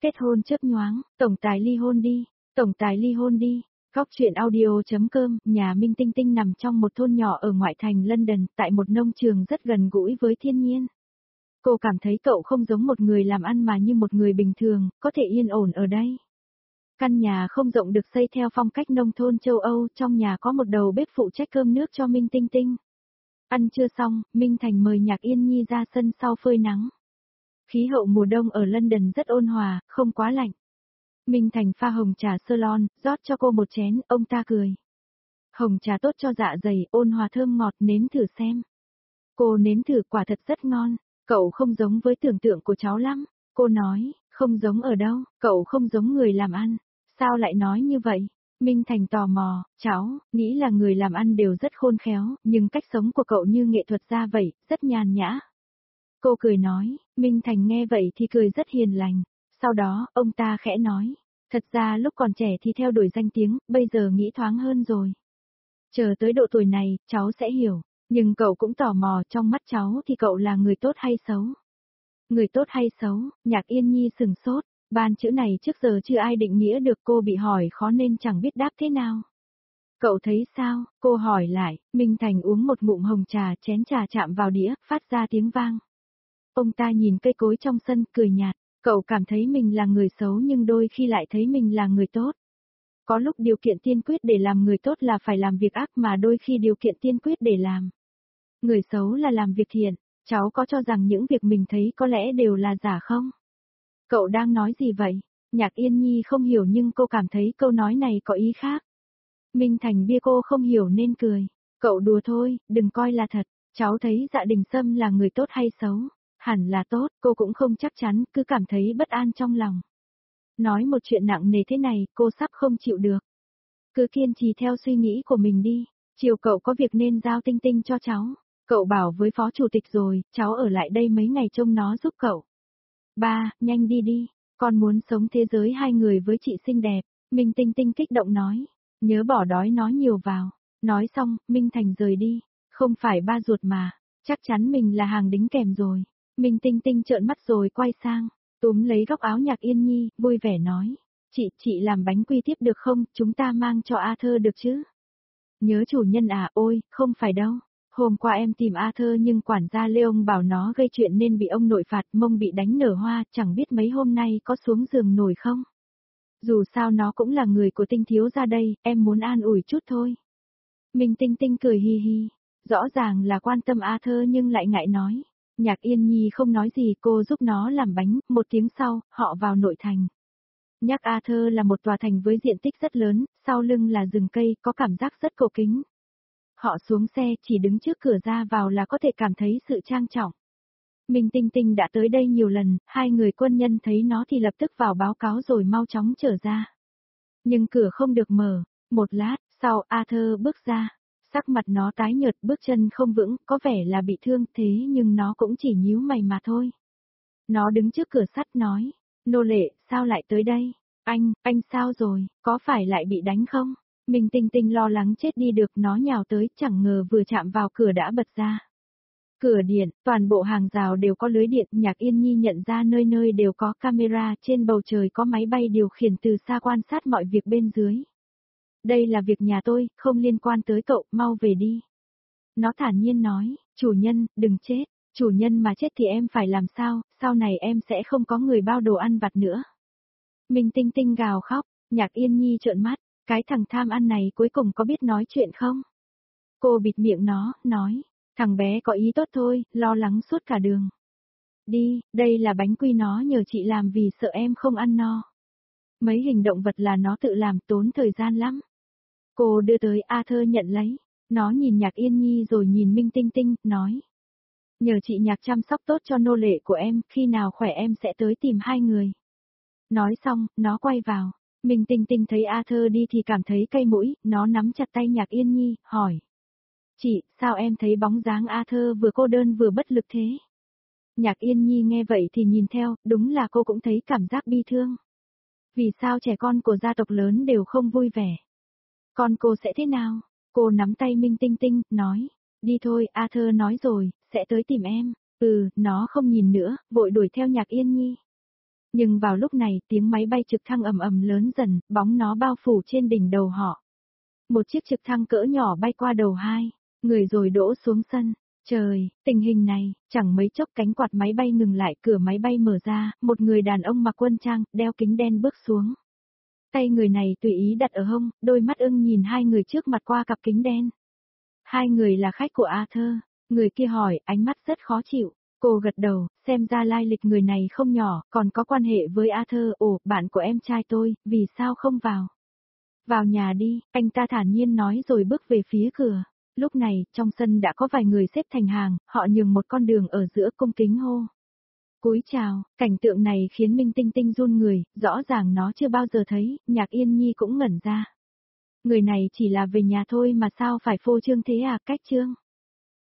Kết hôn chớp nhoáng, tổng tài ly hôn đi, tổng tài ly hôn đi. Góc truyện audio.com, nhà Minh Tinh Tinh nằm trong một thôn nhỏ ở ngoại thành London, tại một nông trường rất gần gũi với thiên nhiên. Cô cảm thấy cậu không giống một người làm ăn mà như một người bình thường, có thể yên ổn ở đây. Căn nhà không rộng được xây theo phong cách nông thôn châu Âu, trong nhà có một đầu bếp phụ trách cơm nước cho Minh Tinh Tinh. Ăn trưa xong, Minh Thành mời Nhạc Yên Nhi ra sân sau phơi nắng. Khí hậu mùa đông ở London rất ôn hòa, không quá lạnh. Minh Thành pha hồng trà Ceylon, rót cho cô một chén, ông ta cười. Hồng trà tốt cho dạ dày, ôn hòa thơm ngọt, nếm thử xem. Cô nếm thử, quả thật rất ngon. Cậu không giống với tưởng tượng của cháu lắm. Cô nói, không giống ở đâu, cậu không giống người làm ăn. Sao lại nói như vậy? Minh Thành tò mò, cháu, nghĩ là người làm ăn đều rất khôn khéo, nhưng cách sống của cậu như nghệ thuật gia vậy, rất nhàn nhã. Cô cười nói, Minh Thành nghe vậy thì cười rất hiền lành. Sau đó, ông ta khẽ nói, thật ra lúc còn trẻ thì theo đuổi danh tiếng, bây giờ nghĩ thoáng hơn rồi. Chờ tới độ tuổi này, cháu sẽ hiểu, nhưng cậu cũng tò mò trong mắt cháu thì cậu là người tốt hay xấu? Người tốt hay xấu, Nhạc Yên Nhi sừng sốt, ban chữ này trước giờ chưa ai định nghĩa được, cô bị hỏi khó nên chẳng biết đáp thế nào. Cậu thấy sao, cô hỏi lại, Minh Thành uống một ngụm hồng trà, chén trà chạm vào đĩa, phát ra tiếng vang. Ông ta nhìn cây cối trong sân, cười nhạt, cậu cảm thấy mình là người xấu nhưng đôi khi lại thấy mình là người tốt. Có lúc điều kiện tiên quyết để làm người tốt là phải làm việc ác, mà đôi khi điều kiện tiên quyết để làm người xấu là làm việc thiện. Cháu có cho rằng những việc mình thấy có lẽ đều là giả không? Cậu đang nói gì vậy? Nhạc Yên Nhi không hiểu nhưng cô cảm thấy câu nói này có ý khác. Minh Thành bia cô không hiểu nên cười. Cậu đùa thôi, đừng coi là thật. Cháu thấy Dạ Đình Sâm là người tốt hay xấu? Hẳn là tốt, cô cũng không chắc chắn, cứ cảm thấy bất an trong lòng. Nói một chuyện nặng nề thế này, cô sắp không chịu được. Cứ kiên trì theo suy nghĩ của mình đi. Chiều cậu có việc nên giao Tinh Tinh cho cháu. Cậu bảo với phó chủ tịch rồi, cháu ở lại đây mấy ngày trông nó giúp cậu. Ba, nhanh đi đi, con muốn sống thế giới hai người với chị xinh đẹp. Minh Tinh Tinh kích động nói, nhớ bỏ đói nói nhiều vào. Nói xong, Minh Thành rời đi. Không phải ba ruột mà, chắc chắn mình là hàng đính kèm rồi. Minh Tinh Tinh trợn mắt rồi quay sang, túm lấy góc áo Nhạc Yên Nhi, vui vẻ nói, chị làm bánh quy tiếp được không, chúng ta mang cho Arthur được chứ? Nhớ chủ nhân à, ôi, không phải đâu. Hôm qua em tìm Arthur nhưng quản gia Leon bảo nó gây chuyện nên bị ông nội phạt, mông bị đánh nở hoa, chẳng biết mấy hôm nay có xuống giường nổi không? Dù sao nó cũng là người của Tinh thiếu gia đây, em muốn an ủi chút thôi. Minh Tinh Tinh cười hi hi, rõ ràng là quan tâm Arthur nhưng lại ngại nói. Nhạc Yên Nhi không nói gì, cô giúp nó làm bánh, một tiếng sau, họ vào nội thành. Nhạc Arthur là một tòa thành với diện tích rất lớn, sau lưng là rừng cây, có cảm giác rất cổ kính. Họ xuống xe, chỉ đứng trước cửa ra vào là có thể cảm thấy sự trang trọng. Minh Tinh Tinh đã tới đây nhiều lần, hai người quân nhân thấy nó thì lập tức vào báo cáo rồi mau chóng trở ra. Nhưng cửa không được mở, một lát, sau Arthur bước ra, sắc mặt nó tái nhợt, bước chân không vững, có vẻ là bị thương, thế nhưng nó cũng chỉ nhíu mày mà thôi. Nó đứng trước cửa sắt nói, nô lệ, sao lại tới đây? Anh sao rồi, có phải lại bị đánh không? Minh Tinh Tinh lo lắng chết đi được, nó nhào tới, chẳng ngờ vừa chạm vào cửa đã bật ra. Cửa điện, toàn bộ hàng rào đều có lưới điện, Nhạc Yên Nhi nhận ra nơi nơi đều có camera, trên bầu trời có máy bay điều khiển từ xa quan sát mọi việc bên dưới. Đây là việc nhà tôi, không liên quan tới cậu, mau về đi. Nó thản nhiên nói, chủ nhân, đừng chết, chủ nhân mà chết thì em phải làm sao, sau này em sẽ không có người bao đồ ăn vặt nữa. Minh Tinh Tinh gào khóc, Nhạc Yên Nhi trợn mắt, cái thằng tham ăn này cuối cùng có biết nói chuyện không? Cô bịt miệng nó, nói, thằng bé có ý tốt thôi, lo lắng suốt cả đường. Đi, đây là bánh quy nó nhờ chị làm vì sợ em không ăn no. Mấy hình động vật là nó tự làm, tốn thời gian lắm. Cô đưa tới, Arthur nhận lấy. Nó nhìn Nhạc Yên Nhi rồi nhìn Minh Tinh Tinh, nói. Nhờ chị Nhạc chăm sóc tốt cho nô lệ của em, khi nào khỏe em sẽ tới tìm hai người. Nói xong, nó quay vào. Minh Tinh Tinh thấy Arthur đi thì cảm thấy cay mũi, nó nắm chặt tay Nhạc Yên Nhi, hỏi. Chị, sao em thấy bóng dáng Arthur vừa cô đơn vừa bất lực thế? Nhạc Yên Nhi nghe vậy thì nhìn theo, đúng là cô cũng thấy cảm giác bi thương. Vì sao trẻ con của gia tộc lớn đều không vui vẻ? Con cô sẽ thế nào? Cô nắm tay Minh Tinh Tinh, nói. Đi thôi, Arthur nói rồi, sẽ tới tìm em. Nó không nhìn nữa, vội đuổi theo Nhạc Yên Nhi. Nhưng vào lúc này tiếng máy bay trực thăng ầm ầm lớn dần, bóng nó bao phủ trên đỉnh đầu họ. Một chiếc trực thăng cỡ nhỏ bay qua đầu hai người rồi đỗ xuống sân. Trời, tình hình này, chẳng mấy chốc cánh quạt máy bay ngừng lại, cửa máy bay mở ra, một người đàn ông mặc quân trang, đeo kính đen bước xuống. Tay người này tùy ý đặt ở hông, đôi mắt ưng nhìn hai người trước mặt qua cặp kính đen. Hai người là khách của Arthur, người kia hỏi, ánh mắt rất khó chịu. Cô gật đầu, xem ra lai lịch người này không nhỏ, còn có quan hệ với Arthur. Ồ, bạn của em trai tôi, vì sao không vào? Vào nhà đi, anh ta thản nhiên nói rồi bước về phía cửa. Lúc này, trong sân đã có vài người xếp thành hàng, họ nhường một con đường ở giữa, cung kính hô. Cúi chào, cảnh tượng này khiến Minh Tinh Tinh run người, rõ ràng nó chưa bao giờ thấy, Nhạc Yên Nhi cũng ngẩn ra. Người này chỉ là về nhà thôi mà sao phải phô trương thế à, cách trương.